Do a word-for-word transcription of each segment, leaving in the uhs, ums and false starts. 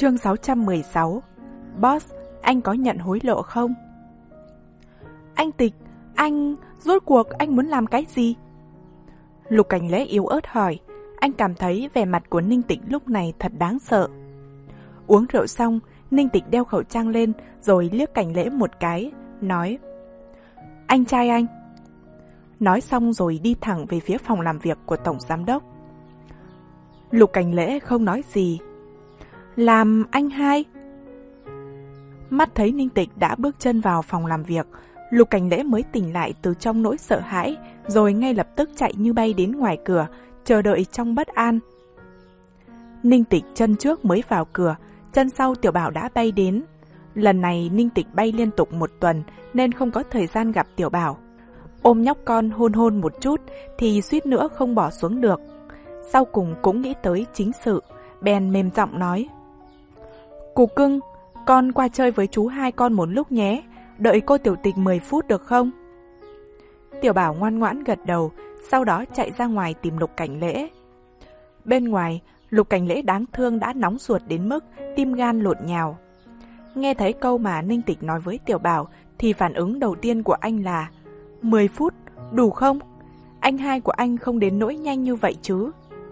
Chương sáu trăm mười sáu. Boss, anh có nhận hối lộ không? Anh Tịch, anh... rốt cuộc anh muốn làm cái gì? Lục Cảnh Lễ yếu ớt hỏi. Anh cảm thấy vẻ mặt của Ninh Tịch lúc này thật đáng sợ. Uống rượu xong, Ninh Tịch đeo khẩu trang lên rồi liếc Cảnh Lễ một cái, nói: Anh trai anh. Nói xong rồi đi thẳng về phía phòng làm việc của Tổng Giám đốc. Lục Cảnh Lễ không nói gì. Làm anh hai? Mắt thấy Ninh Tịch đã bước chân vào phòng làm việc, Lục Cảnh Lễ mới tỉnh lại từ trong nỗi sợ hãi, rồi ngay lập tức chạy như bay đến ngoài cửa, chờ đợi trong bất an. Ninh Tịch chân trước mới vào cửa, chân sau Tiểu Bảo đã bay đến. Lần này Ninh Tịch bay liên tục một tuần nên không có thời gian gặp Tiểu Bảo. Ôm nhóc con hôn hôn một chút thì suýt nữa không bỏ xuống được. Sau cùng cũng nghĩ tới chính sự, bèn mềm giọng nói: Củ cưng, con qua chơi với chú hai con một lúc nhé, đợi cô Tiểu Tịch mười phút được không? Tiểu Bảo ngoan ngoãn gật đầu, sau đó chạy ra ngoài tìm Lục Cảnh Lễ. Bên ngoài, Lục Cảnh Lễ đáng thương đã nóng ruột đến mức tim gan lộn nhào. Nghe thấy câu mà Ninh Tịch nói với Tiểu Bảo thì phản ứng đầu tiên của anh là: mười phút, đủ không? Anh hai của anh không đến nỗi nhanh như vậy chứ?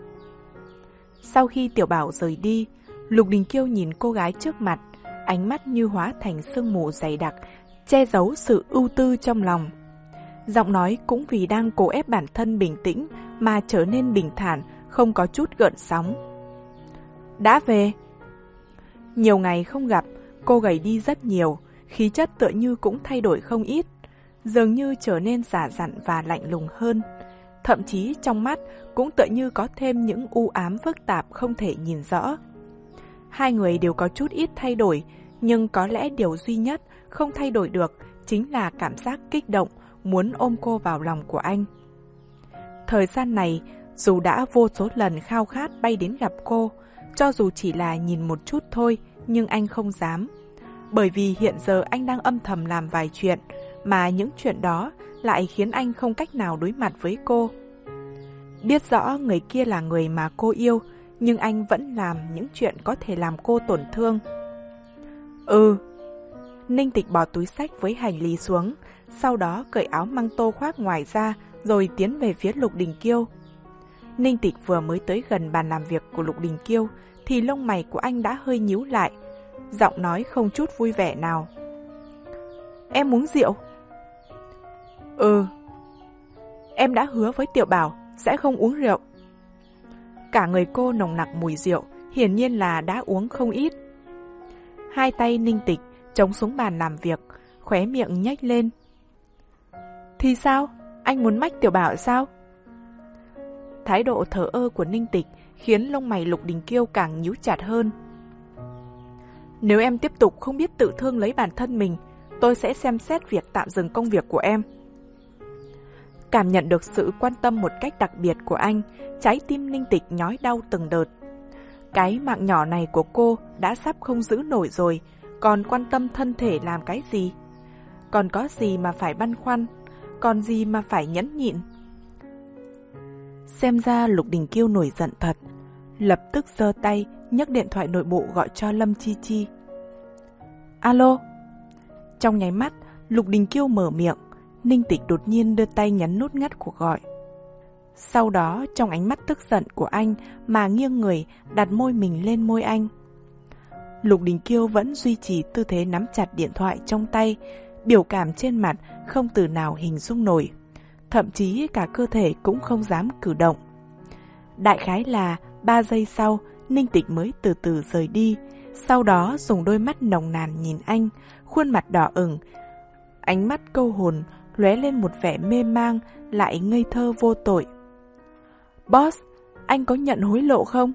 Sau khi Tiểu Bảo rời đi, Lục Đình Kiêu nhìn cô gái trước mặt, ánh mắt như hóa thành sương mù dày đặc, che giấu sự ưu tư trong lòng. Giọng nói cũng vì đang cố ép bản thân bình tĩnh mà trở nên bình thản, không có chút gợn sóng. Đã về. Nhiều ngày không gặp, cô gầy đi rất nhiều, khí chất tựa như cũng thay đổi không ít, dường như trở nên giả dặn và lạnh lùng hơn. Thậm chí trong mắt cũng tựa như có thêm những u ám phức tạp không thể nhìn rõ. Hai người đều có chút ít thay đổi, nhưng có lẽ điều duy nhất không thay đổi được chính là cảm giác kích động, muốn ôm cô vào lòng của anh. Thời gian này, dù đã vô số lần khao khát bay đến gặp cô, cho dù chỉ là nhìn một chút thôi, nhưng anh không dám. Bởi vì hiện giờ anh đang âm thầm làm vài chuyện, mà những chuyện đó lại khiến anh không cách nào đối mặt với cô. Biết rõ người kia là người mà cô yêu, nhưng anh vẫn làm những chuyện có thể làm cô tổn thương. Ừ. Ninh Tịch bỏ túi xách với hành lý xuống, sau đó cởi áo măng tô khoác ngoài ra, rồi tiến về phía Lục Đình Kiêu. Ninh Tịch vừa mới tới gần bàn làm việc của Lục Đình Kiêu, thì lông mày của anh đã hơi nhíu lại, giọng nói không chút vui vẻ nào. Em uống rượu? Ừ. Em đã hứa với Tiểu Bảo sẽ không uống rượu. Cả người cô nồng nặc mùi rượu, hiển nhiên là đã uống không ít. Hai tay Ninh Tịch chống xuống bàn làm việc, khóe miệng nhếch lên. Thì sao? Anh muốn mách Tiểu Bảo sao? Thái độ thờ ơ của Ninh Tịch khiến lông mày Lục Đình Kiêu càng nhíu chặt hơn. Nếu em tiếp tục không biết tự thương lấy bản thân mình, tôi sẽ xem xét việc tạm dừng công việc của em. Cảm nhận được sự quan tâm một cách đặc biệt của anh, trái tim Ninh Tịch nhói đau từng đợt. Cái mạng nhỏ này của cô đã sắp không giữ nổi rồi, còn quan tâm thân thể làm cái gì? Còn có gì mà phải băn khoăn, còn gì mà phải nhẫn nhịn? Xem ra Lục Đình Kiêu nổi giận thật, lập tức giơ tay nhấc điện thoại nội bộ gọi cho Lâm Chi Chi. Alo. Trong nháy mắt, Lục Đình Kiêu mở miệng, Ninh Tịch đột nhiên đưa tay nhấn nút ngắt cuộc gọi. Sau đó, trong ánh mắt tức giận của anh mà nghiêng người đặt môi mình lên môi anh. Lục Đình Kiêu vẫn duy trì tư thế nắm chặt điện thoại trong tay, biểu cảm trên mặt không từ nào hình dung nổi, thậm chí cả cơ thể cũng không dám cử động. Đại khái là ba giây sau, Ninh Tịch mới từ từ rời đi, sau đó dùng đôi mắt nồng nàn nhìn anh, khuôn mặt đỏ ửng, ánh mắt câu hồn lóe lên một vẻ mê mang lại ngây thơ vô tội. Boss, anh có nhận hối lộ không?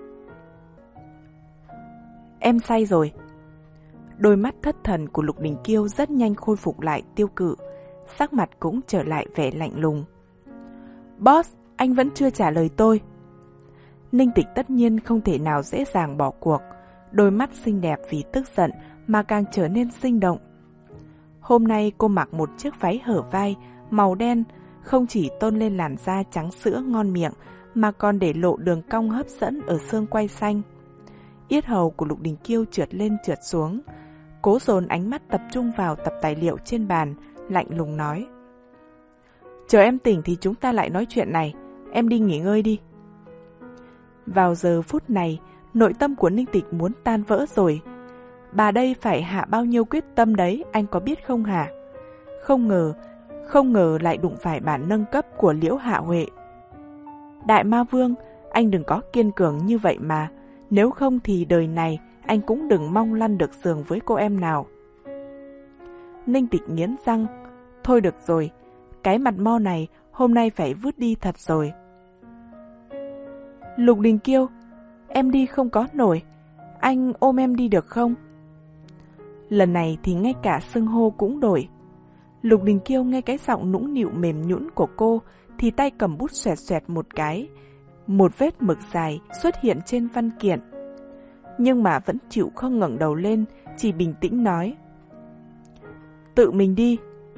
Em say rồi. Đôi mắt thất thần của Lục Đình Kiêu rất nhanh khôi phục lại tiêu cự, sắc mặt cũng trở lại vẻ lạnh lùng. Boss, anh vẫn chưa trả lời tôi. Ninh Tịch tất nhiên không thể nào dễ dàng bỏ cuộc, đôi mắt xinh đẹp vì tức giận mà càng trở nên sinh động. Hôm nay cô mặc một chiếc váy hở vai, màu đen, không chỉ tôn lên làn da trắng sữa ngon miệng, mà còn để lộ đường cong hấp dẫn ở xương quai xanh. Yết hầu của Lục Đình Kiêu trượt lên trượt xuống, cố dồn ánh mắt tập trung vào tập tài liệu trên bàn, lạnh lùng nói. Chờ em tỉnh thì chúng ta lại nói chuyện này, em đi nghỉ ngơi đi. Vào giờ phút này, nội tâm của Ninh Tịch muốn tan vỡ rồi. Bà đây phải hạ bao nhiêu quyết tâm đấy, anh có biết không hả? Không ngờ, không ngờ lại đụng phải bản nâng cấp của Liễu Hạ Huệ. Đại Ma Vương, anh đừng có kiên cường như vậy mà, nếu không thì đời này anh cũng đừng mong lăn được giường với cô em nào. Ninh Tịch nghiến răng, thôi được rồi, cái mặt mo này hôm nay phải vứt đi thật rồi. Lục Đình Kiêu, em đi không có nổi, anh ôm em đi được không? Lần này thì ngay cả xưng hô cũng đổi. Lục Đình Kiêu nghe cái giọng nũng nịu mềm nhũn của cô thì tay cầm bút xoẹt xoẹt một cái. Một vết mực dài xuất hiện trên văn kiện. Nhưng mà vẫn chịu không ngẩng đầu lên, chỉ bình tĩnh nói. Tự mình đi.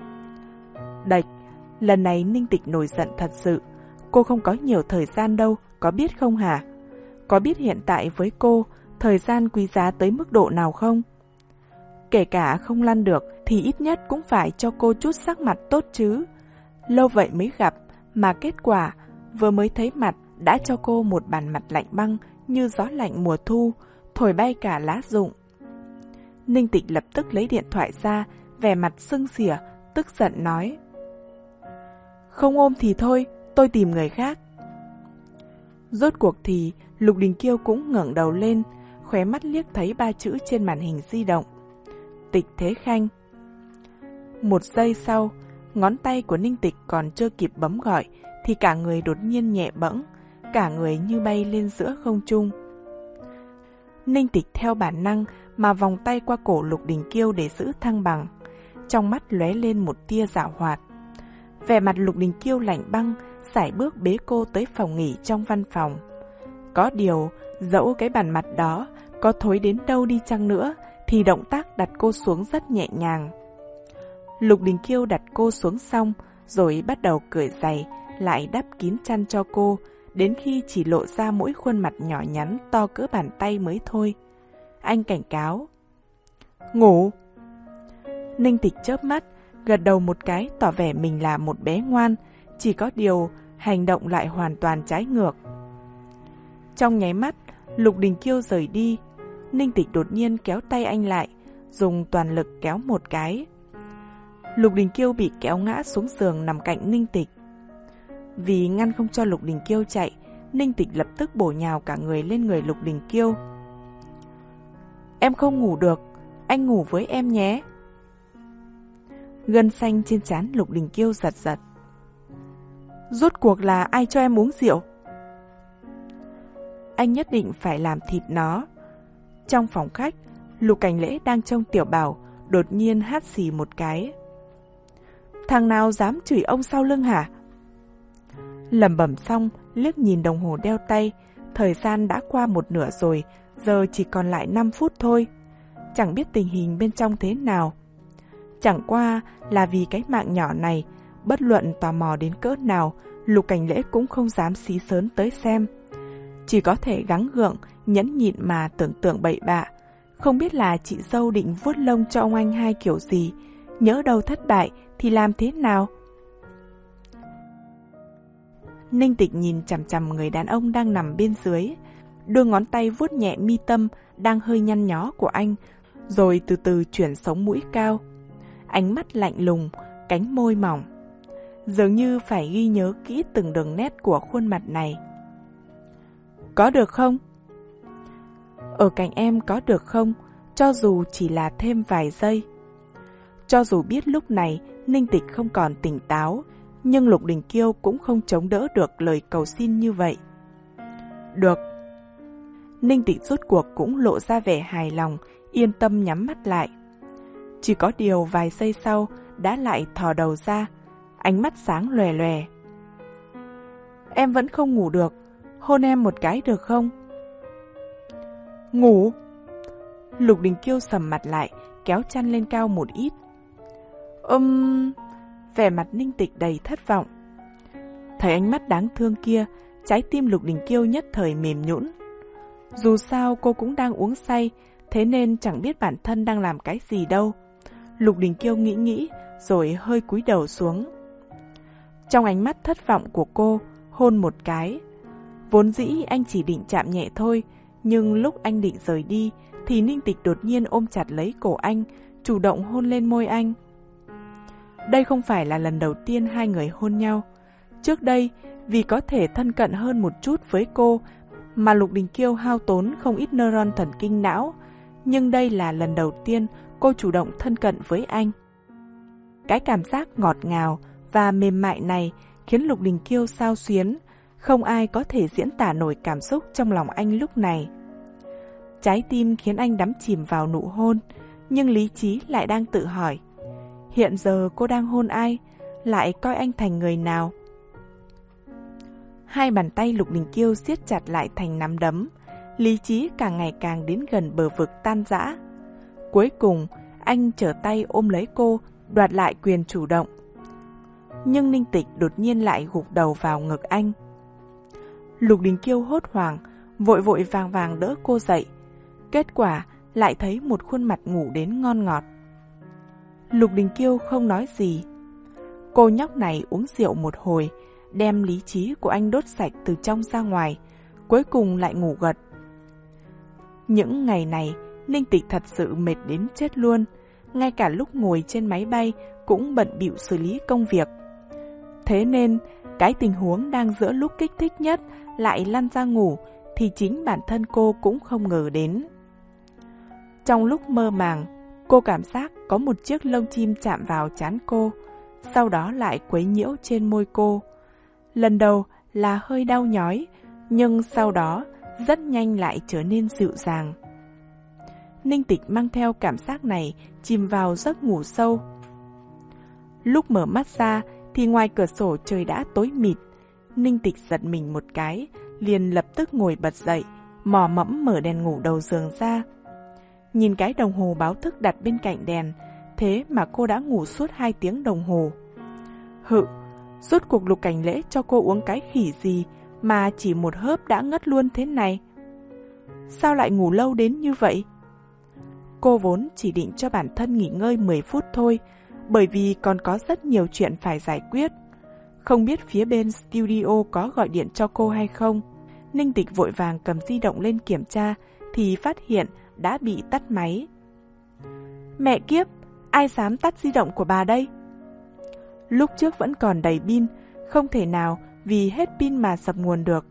Đạch, lần này Ninh Tịch nổi giận thật sự. Cô không có nhiều thời gian đâu, có biết không hả? Có biết hiện tại với cô, thời gian quý giá tới mức độ nào không? Kể cả không lăn được thì ít nhất cũng phải cho cô chút sắc mặt tốt chứ. Lâu vậy mới gặp, mà kết quả vừa mới thấy mặt đã cho cô một bản mặt lạnh băng như gió lạnh mùa thu, thổi bay cả lá rụng. Ninh Tịch lập tức lấy điện thoại ra, vẻ mặt sưng xỉa, tức giận nói. Không ôm thì thôi, tôi tìm người khác. Rốt cuộc thì Lục Đình Kiêu cũng ngẩng đầu lên, khóe mắt liếc thấy ba chữ trên màn hình di động. Tịch Thế Khanh. Một giây sau, ngón tay của Ninh Tịch còn chưa kịp bấm gọi thì cả người đột nhiên nhẹ bẫng, cả người như bay lên giữa không trung. Ninh Tịch theo bản năng mà vòng tay qua cổ Lục Đình Kiêu để giữ thăng bằng, trong mắt lóe lên một tia giảo hoạt. Vẻ mặt Lục Đình Kiêu lạnh băng, sải bước bế cô tới phòng nghỉ trong văn phòng. Có điều, dẫu cái bản mặt đó có thối đến đâu đi chăng nữa, thì động tác đặt cô xuống rất nhẹ nhàng. Lục Đình Kiêu đặt cô xuống xong, rồi bắt đầu cởi giày, lại đắp kín chăn cho cô, đến khi chỉ lộ ra mỗi khuôn mặt nhỏ nhắn to cỡ bàn tay mới thôi. Anh cảnh cáo. Ngủ. Ninh Tịch chớp mắt, gật đầu một cái tỏ vẻ mình là một bé ngoan, chỉ có điều hành động lại hoàn toàn trái ngược. Trong nháy mắt, Lục Đình Kiêu rời đi, Ninh Tịch đột nhiên kéo tay anh lại, dùng toàn lực kéo một cái. Lục Đình Kiêu bị kéo ngã xuống giường nằm cạnh Ninh Tịch. Vì ngăn không cho Lục Đình Kiêu chạy, Ninh Tịch lập tức bổ nhào cả người lên người Lục Đình Kiêu. Em không ngủ được, anh ngủ với em nhé. Gân xanh trên trán Lục Đình Kiêu giật giật. Rốt cuộc là ai cho em uống rượu? Anh nhất định phải làm thịt nó. Trong phòng khách, Lục Cảnh Lễ đang trông Tiểu Bảo, đột nhiên hắt xì một cái. Thằng nào dám chửi ông sau lưng hả? Lẩm bẩm xong, liếc nhìn đồng hồ đeo tay, thời gian đã qua một nửa rồi, giờ chỉ còn lại năm phút thôi. Chẳng biết tình hình bên trong thế nào. Chẳng qua là vì cái mạng nhỏ này, bất luận tò mò đến cỡ nào, Lục Cảnh Lễ cũng không dám xí sớn tới xem. Chỉ có thể gắng gượng, nhẫn nhịn mà tưởng tượng bậy bạ. Không biết là chị dâu định vuốt lông cho ông anh hai kiểu gì, nhỡ đâu thất bại thì làm thế nào? Ninh Tịch nhìn chằm chằm người đàn ông đang nằm bên dưới, đưa ngón tay vuốt nhẹ mi tâm đang hơi nhăn nhó của anh, rồi từ từ chuyển sống mũi cao. Ánh mắt lạnh lùng, cánh môi mỏng, dường như phải ghi nhớ kỹ từng đường nét của khuôn mặt này. Có được không? Ở cạnh em có được không? Cho dù chỉ là thêm vài giây. Cho dù biết lúc này Ninh Tịch không còn tỉnh táo, nhưng Lục Đình Kiêu cũng không chống đỡ được lời cầu xin như vậy. Được. Ninh Tịch rốt cuộc cũng lộ ra vẻ hài lòng, yên tâm nhắm mắt lại. Chỉ có điều vài giây sau đã lại thò đầu ra, ánh mắt sáng lòe lòe. Em vẫn không ngủ được, hôn em một cái được không? Ngủ. Lục Đình Kiêu sầm mặt lại, kéo chăn lên cao một ít. Ừm... Vẻ mặt Ninh Tịch đầy thất vọng. Thấy ánh mắt đáng thương kia, trái tim Lục Đình Kiêu nhất thời mềm nhũn. Dù sao cô cũng đang uống say, thế nên chẳng biết bản thân đang làm cái gì đâu. Lục Đình Kiêu nghĩ nghĩ, rồi hơi cúi đầu xuống. Trong ánh mắt thất vọng của cô, hôn một cái. Vốn dĩ anh chỉ định chạm nhẹ thôi, nhưng lúc anh định rời đi, thì Ninh Tịch đột nhiên ôm chặt lấy cổ anh, chủ động hôn lên môi anh. Đây không phải là lần đầu tiên hai người hôn nhau. Trước đây, vì có thể thân cận hơn một chút với cô, mà Lục Đình Kiêu hao tốn không ít neuron thần kinh não, nhưng đây là lần đầu tiên cô chủ động thân cận với anh. Cái cảm giác ngọt ngào và mềm mại này khiến Lục Đình Kiêu xao xuyến, không ai có thể diễn tả nổi cảm xúc trong lòng anh lúc này. Trái tim khiến anh đắm chìm vào nụ hôn, nhưng lý trí lại đang tự hỏi, hiện giờ cô đang hôn ai, lại coi anh thành người nào? Hai bàn tay Lục Đình Kiêu siết chặt lại thành nắm đấm, lý trí càng ngày càng đến gần bờ vực tan rã. Cuối cùng, anh trở tay ôm lấy cô, đoạt lại quyền chủ động. Nhưng Ninh Tịch đột nhiên lại gục đầu vào ngực anh. Lục Đình Kiêu hốt hoảng, vội vội vàng vàng đỡ cô dậy. Kết quả lại thấy một khuôn mặt ngủ đến ngon ngọt. Lục Đình Kiêu không nói gì. Cô nhóc này uống rượu một hồi, đem lý trí của anh đốt sạch từ trong ra ngoài, cuối cùng lại ngủ gật. Những ngày này, Ninh Tịch thật sự mệt đến chết luôn, ngay cả lúc ngồi trên máy bay cũng bận bịu xử lý công việc. Thế nên, cái tình huống đang giữa lúc kích thích nhất lại lăn ra ngủ thì chính bản thân cô cũng không ngờ đến. Trong lúc mơ màng, cô cảm giác có một chiếc lông chim chạm vào trán cô, sau đó lại quấy nhiễu trên môi cô. Lần đầu là hơi đau nhói, nhưng sau đó rất nhanh lại trở nên dịu dàng. Ninh Tịch mang theo cảm giác này chìm vào giấc ngủ sâu. Lúc mở mắt ra thì ngoài cửa sổ trời đã tối mịt. Ninh Tịch giật mình một cái, liền lập tức ngồi bật dậy, mò mẫm mở đèn ngủ đầu giường ra. Nhìn cái đồng hồ báo thức đặt bên cạnh đèn, thế mà cô đã ngủ suốt hai tiếng đồng hồ. Hự, rốt cuộc Lục Cảnh Lễ cho cô uống cái khỉ gì mà chỉ một hớp đã ngất luôn thế này? Sao lại ngủ lâu đến như vậy? Cô vốn chỉ định cho bản thân nghỉ ngơi mười phút thôi, bởi vì còn có rất nhiều chuyện phải giải quyết. Không biết phía bên studio có gọi điện cho cô hay không. Ninh Tịch vội vàng cầm di động lên kiểm tra thì phát hiện đã bị tắt máy. Mẹ kiếp, ai dám tắt di động của bà đây? Lúc trước vẫn còn đầy pin, không thể nào vì hết pin mà sập nguồn được.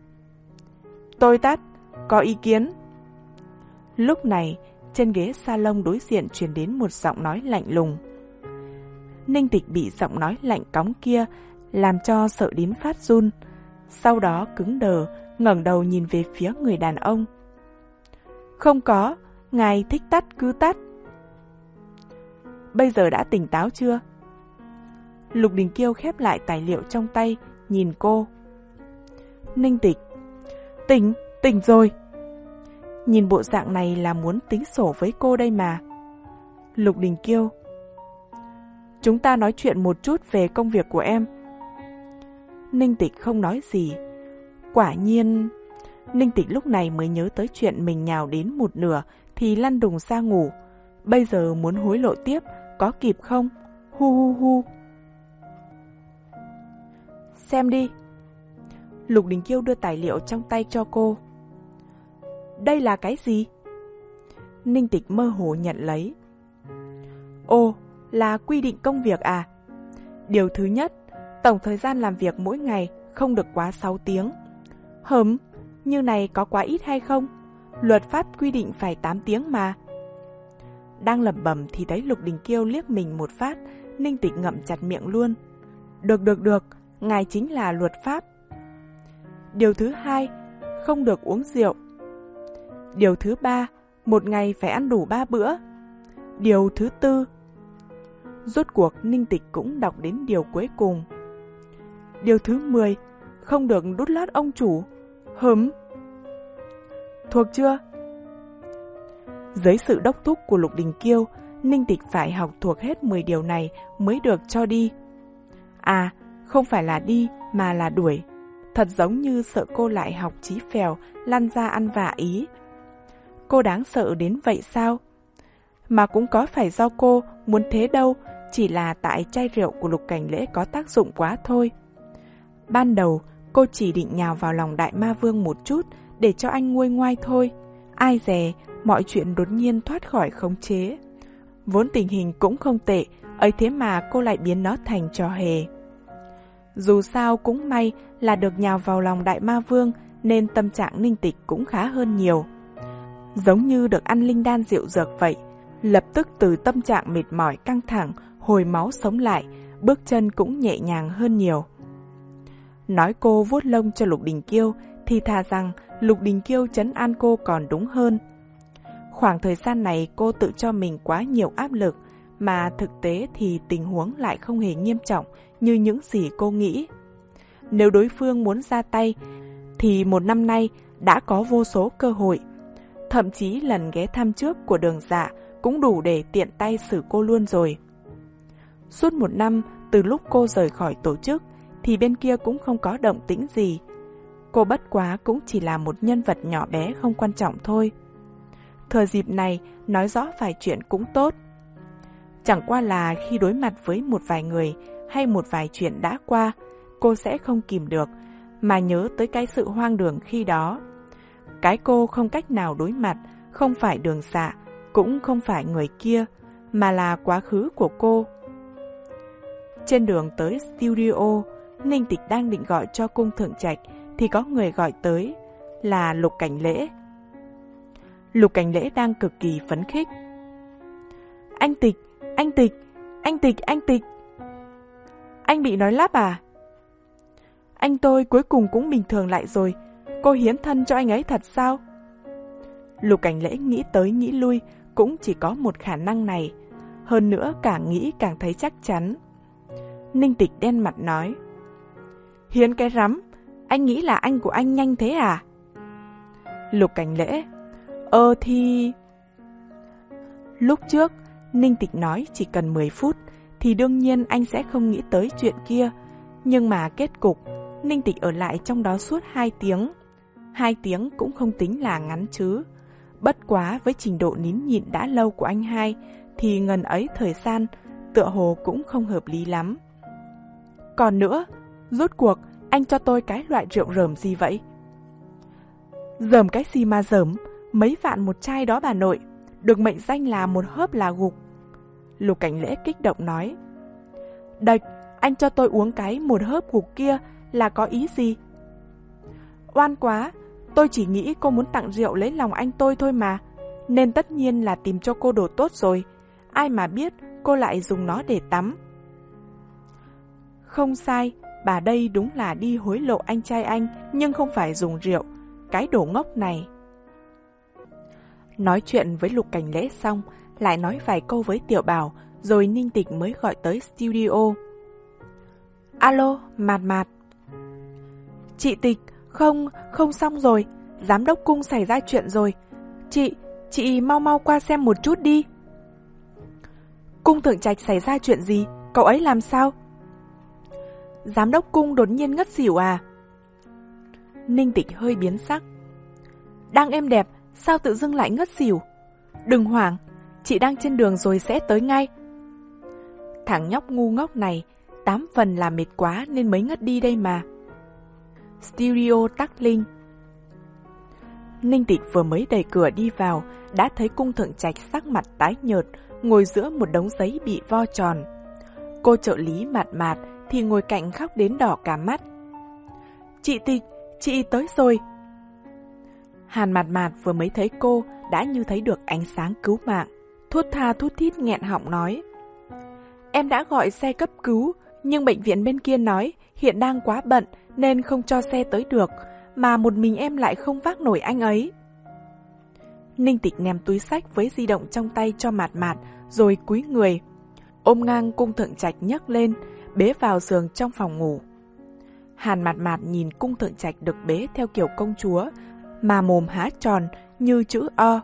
Tôi tắt, có ý kiến. Lúc này, trên ghế salon đối diện truyền đến một giọng nói lạnh lùng. Ninh Tịch bị giọng nói lạnh cóng kia làm cho sợ đến phát run. Sau đó cứng đờ, ngẩng đầu nhìn về phía người đàn ông. Không có, ngài thích tắt cứ tắt. Bây giờ đã tỉnh táo chưa? Lục Đình Kiêu khép lại tài liệu trong tay, nhìn cô. Ninh Tịch, tỉnh, tỉnh rồi. Nhìn bộ dạng này là muốn tính sổ với cô đây mà. Lục Đình Kiêu, chúng ta nói chuyện một chút về công việc của em. Ninh Tịch không nói gì. Quả nhiên, Ninh Tịch lúc này mới nhớ tới chuyện mình nhào đến một nửa thì lăn đùng ra ngủ. Bây giờ muốn hối lộ tiếp, có kịp không? Hu hu hu. Xem đi. Lục Đình Kiêu đưa tài liệu trong tay cho cô. Đây là cái gì? Ninh Tịch mơ hồ nhận lấy. Ồ, là quy định công việc à? Điều thứ nhất, tổng thời gian làm việc mỗi ngày không được quá sáu tiếng. Hừm, như này có quá ít hay không? Luật pháp quy định phải tám tiếng mà. Đang lẩm bẩm thì thấy Lục Đình Kiêu liếc mình một phát, Ninh Tịch ngậm chặt miệng luôn. Được được được, ngài chính là luật pháp. Điều thứ hai, không được uống rượu. Điều thứ ba, một ngày phải ăn đủ ba bữa. Điều thứ tư. Rốt cuộc Ninh Tịch cũng đọc đến điều cuối cùng. Điều thứ mười, không được đút lót ông chủ. Hửm. Thuộc chưa? Dưới sự đốc thúc của Lục Đình Kiêu, Ninh Tịch phải học thuộc hết mười điều này mới được cho đi. À, không phải là đi mà là đuổi. thật giống như sợ cô lại học chí phèo, lăn ra ăn vạ ý. Cô đáng sợ đến vậy sao? Mà cũng có phải do cô muốn thế đâu, chỉ là tại chai rượu của Lục Cảnh Lễ có tác dụng quá thôi. Ban đầu, cô chỉ định nhào vào lòng Đại Ma Vương một chút để cho anh nguôi ngoai thôi. Ai dè, mọi chuyện đột nhiên thoát khỏi khống chế. Vốn tình hình cũng không tệ, ấy thế mà cô lại biến nó thành trò hề. Dù sao cũng may là được nhào vào lòng Đại Ma Vương nên tâm trạng Ninh Tịch cũng khá hơn nhiều. Giống như được ăn linh đan rượu dược vậy, lập tức từ tâm trạng mệt mỏi căng thẳng, hồi máu sống lại, bước chân cũng nhẹ nhàng hơn nhiều. Nói cô vuốt lông cho Lục Đình Kiêu thì thà rằng Lục Đình Kiêu trấn an cô còn đúng hơn. Khoảng thời gian này cô tự cho mình quá nhiều áp lực, mà thực tế thì tình huống lại không hề nghiêm trọng như những gì cô nghĩ. Nếu đối phương muốn ra tay, thì một năm nay đã có vô số cơ hội. Thậm chí lần ghé thăm trước của Đường Dạ cũng đủ để tiện tay xử cô luôn rồi. Suốt một năm từ lúc cô rời khỏi tổ chức, thì bên kia cũng không có động tĩnh gì. Cô bất quá cũng chỉ là một nhân vật nhỏ bé không quan trọng thôi. Thừa dịp này nói rõ vài chuyện cũng tốt. Chẳng qua là khi đối mặt với một vài người hay một vài chuyện đã qua, cô sẽ không kìm được mà nhớ tới cái sự hoang đường khi đó. Cái cô không cách nào đối mặt không phải Đường Dạ, cũng không phải người kia, mà là quá khứ của cô. Trên đường tới studio, Ninh Tịch đang định gọi cho Cung Thượng Trạch thì có người gọi tới, là Lục Cảnh Lễ. Lục Cảnh Lễ đang cực kỳ phấn khích. Anh Tịch, anh Tịch, anh Tịch, anh Tịch. Anh bị nói lắp à? Anh tôi cuối cùng cũng bình thường lại rồi, cô hiến thân cho anh ấy thật sao? Lục Cảnh Lễ nghĩ tới nghĩ lui, cũng chỉ có một khả năng này. Hơn nữa càng nghĩ càng thấy chắc chắn. Ninh Tịch đen mặt nói, hiến cái rắm, anh nghĩ là anh của anh nhanh thế à? Lục Cảnh Lễ, Ờ thì... Lúc trước, Ninh Tịch nói chỉ cần mười phút, thì đương nhiên anh sẽ không nghĩ tới chuyện kia. Nhưng mà kết cục, Ninh Tịch ở lại trong đó suốt hai tiếng. Hai tiếng cũng không tính là ngắn chứ. Bất quá với trình độ nín nhịn đã lâu của anh hai, thì ngần ấy thời gian, tựa hồ cũng không hợp lý lắm. Còn nữa, rốt cuộc, anh cho tôi cái loại rượu rởm gì vậy? Rởm cái gì mà rởm? Mấy vạn một chai đó bà nội, được mệnh danh là một hớp là gục. Lục Cảnh Lễ kích động nói, đạch, anh cho tôi uống cái một hớp gục kia là có ý gì? Oan quá, tôi chỉ nghĩ cô muốn tặng rượu lấy lòng anh tôi thôi mà, nên tất nhiên là tìm cho cô đồ tốt rồi. Ai mà biết cô lại dùng nó để tắm. Không sai, bà đây đúng là đi hối lộ anh trai anh, nhưng không phải dùng rượu. Cái đồ ngốc này. Nói chuyện với Lục Cảnh Lễ xong, lại nói vài câu với Tiểu Bảo, rồi Ninh Tịch mới gọi tới studio. Alo, Mạt Mạt. Chị Tịch, không, không xong rồi, giám đốc Cung xảy ra chuyện rồi. Chị, chị mau mau qua xem một chút đi. Cung Thượng Trạch xảy ra chuyện gì? Cậu ấy làm sao? Giám đốc Cung đột nhiên ngất xỉu à? Ninh Tịch hơi biến sắc. Đang êm đẹp, sao tự dưng lại ngất xỉu? Đừng hoảng, chị đang trên đường rồi sẽ tới ngay. Thằng nhóc ngu ngốc này, tám phần là mệt quá nên mới ngất đi đây mà. Studio tắc linh. Ninh Tịch vừa mới đẩy cửa đi vào, đã thấy Cung Thượng Trạch sắc mặt tái nhợt, ngồi giữa một đống giấy bị vo tròn. Cô trợ lý Mạt Mạt thì ngồi cạnh khóc đến đỏ cả mắt. Chị Tịch, chị tới rồi. Hàn Mạt Mạt vừa mới thấy cô đã như thấy được ánh sáng cứu mạng, thút tha thút thít nghẹn họng nói. Em đã gọi xe cấp cứu, nhưng bệnh viện bên kia nói hiện đang quá bận nên không cho xe tới được, mà một mình em lại không vác nổi anh ấy. Ninh Tịch ném túi xách với di động trong tay cho Mạt Mạt, rồi cúi người, ôm ngang Cung Thượng Trạch nhấc lên, bế vào giường trong phòng ngủ. Hàn Mạt Mạt nhìn Cung Thượng Trạch được bế theo kiểu công chúa, mà mồm há tròn như chữ O.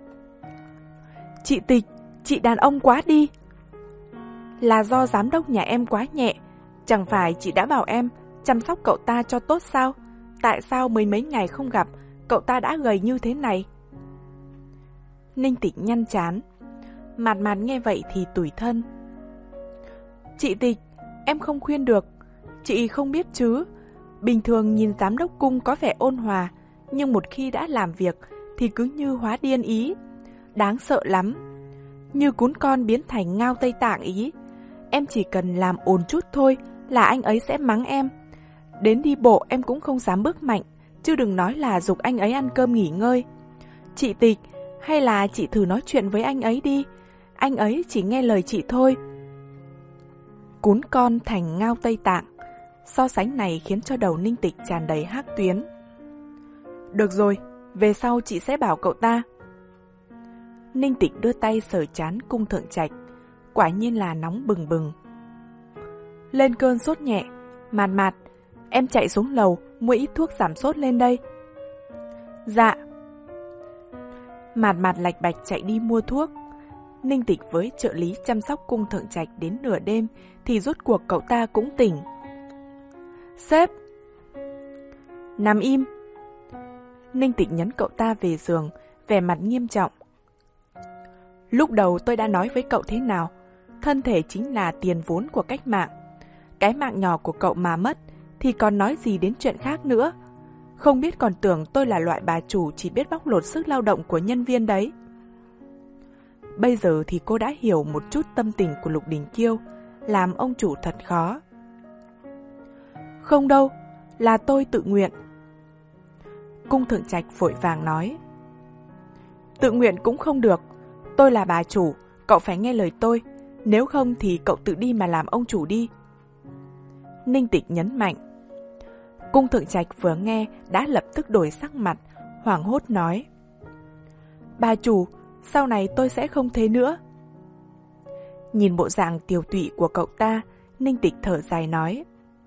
Chị Tịch, chị đàn ông quá đi. Là do giám đốc nhà em quá nhẹ, chẳng phải chị đã bảo em chăm sóc cậu ta cho tốt sao? Tại sao mấy mấy ngày không gặp, cậu ta đã gầy như thế này? Ninh Tịch nhăn trán. Mạt Mạt nghe vậy thì tủi thân. Chị Tịch, em không khuyên được. Chị không biết chứ. Bình thường nhìn giám đốc cung có vẻ ôn hòa, nhưng một khi đã làm việc thì cứ như hóa điên ý. Đáng sợ lắm. Như cún con biến thành Ngao Tây Tạng ý. Em chỉ cần làm ồn chút thôi là anh ấy sẽ mắng em. Đến đi bộ em cũng không dám bước mạnh, chứ đừng nói là giục anh ấy ăn cơm nghỉ ngơi. Chị Tịch, hay là chị thử nói chuyện với anh ấy đi. Anh ấy chỉ nghe lời chị thôi. Cún con thành Ngao Tây Tạng. So sánh này khiến cho đầu Ninh Tịch tràn đầy hắc tuyến. Được rồi, về sau chị sẽ bảo cậu ta. Ninh Tịch đưa tay sờ trán Cung Thượng Trạch. Quả nhiên là nóng bừng bừng. Lên cơn sốt nhẹ. Mạt Mạt, em chạy xuống lầu mua ít thuốc giảm sốt lên đây. Dạ. Mạt Mạt lạch bạch chạy đi mua thuốc. Ninh Tịch với trợ lý chăm sóc Cung Thượng Trạch đến nửa đêm thì rốt cuộc cậu ta cũng tỉnh. Sếp! Nằm im! Ninh Tịch nhấn cậu ta về giường, vẻ mặt nghiêm trọng. Lúc đầu tôi đã nói với cậu thế nào, thân thể chính là tiền vốn của cách mạng. Cái mạng nhỏ của cậu mà mất thì còn nói gì đến chuyện khác nữa. Không biết còn tưởng tôi là loại bà chủ chỉ biết bóc lột sức lao động của nhân viên đấy. Bây giờ thì cô đã hiểu một chút tâm tình của Lục Đình Kiêu, làm ông chủ thật khó. Không đâu, là tôi tự nguyện. Cung Thượng Trạch vội vàng nói. Tự nguyện cũng không được, tôi là bà chủ, cậu phải nghe lời tôi, nếu không thì cậu tự đi mà làm ông chủ đi. Ninh Tịch nhấn mạnh. Cung Thượng Trạch vừa nghe đã lập tức đổi sắc mặt, hoảng hốt nói. Bà chủ, sau này tôi sẽ không thế nữa. Nhìn bộ dạng tiều tụy của cậu ta, Ninh Tịch thở dài nói.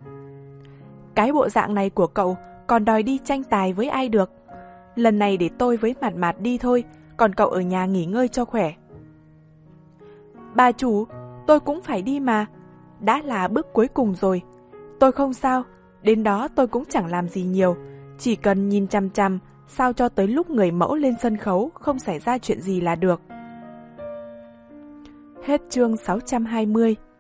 Cái bộ dạng này của cậu còn đòi đi tranh tài với ai được. Lần này để tôi với Mạt Mạt đi thôi, còn cậu ở nhà nghỉ ngơi cho khỏe. Bà chủ, tôi cũng phải đi mà. Đã là bước cuối cùng rồi. Tôi không sao, đến đó tôi cũng chẳng làm gì nhiều. Chỉ cần nhìn chăm chăm, sao cho tới lúc người mẫu lên sân khấu không xảy ra chuyện gì là được. Hết chương sáu trăm hai mươi.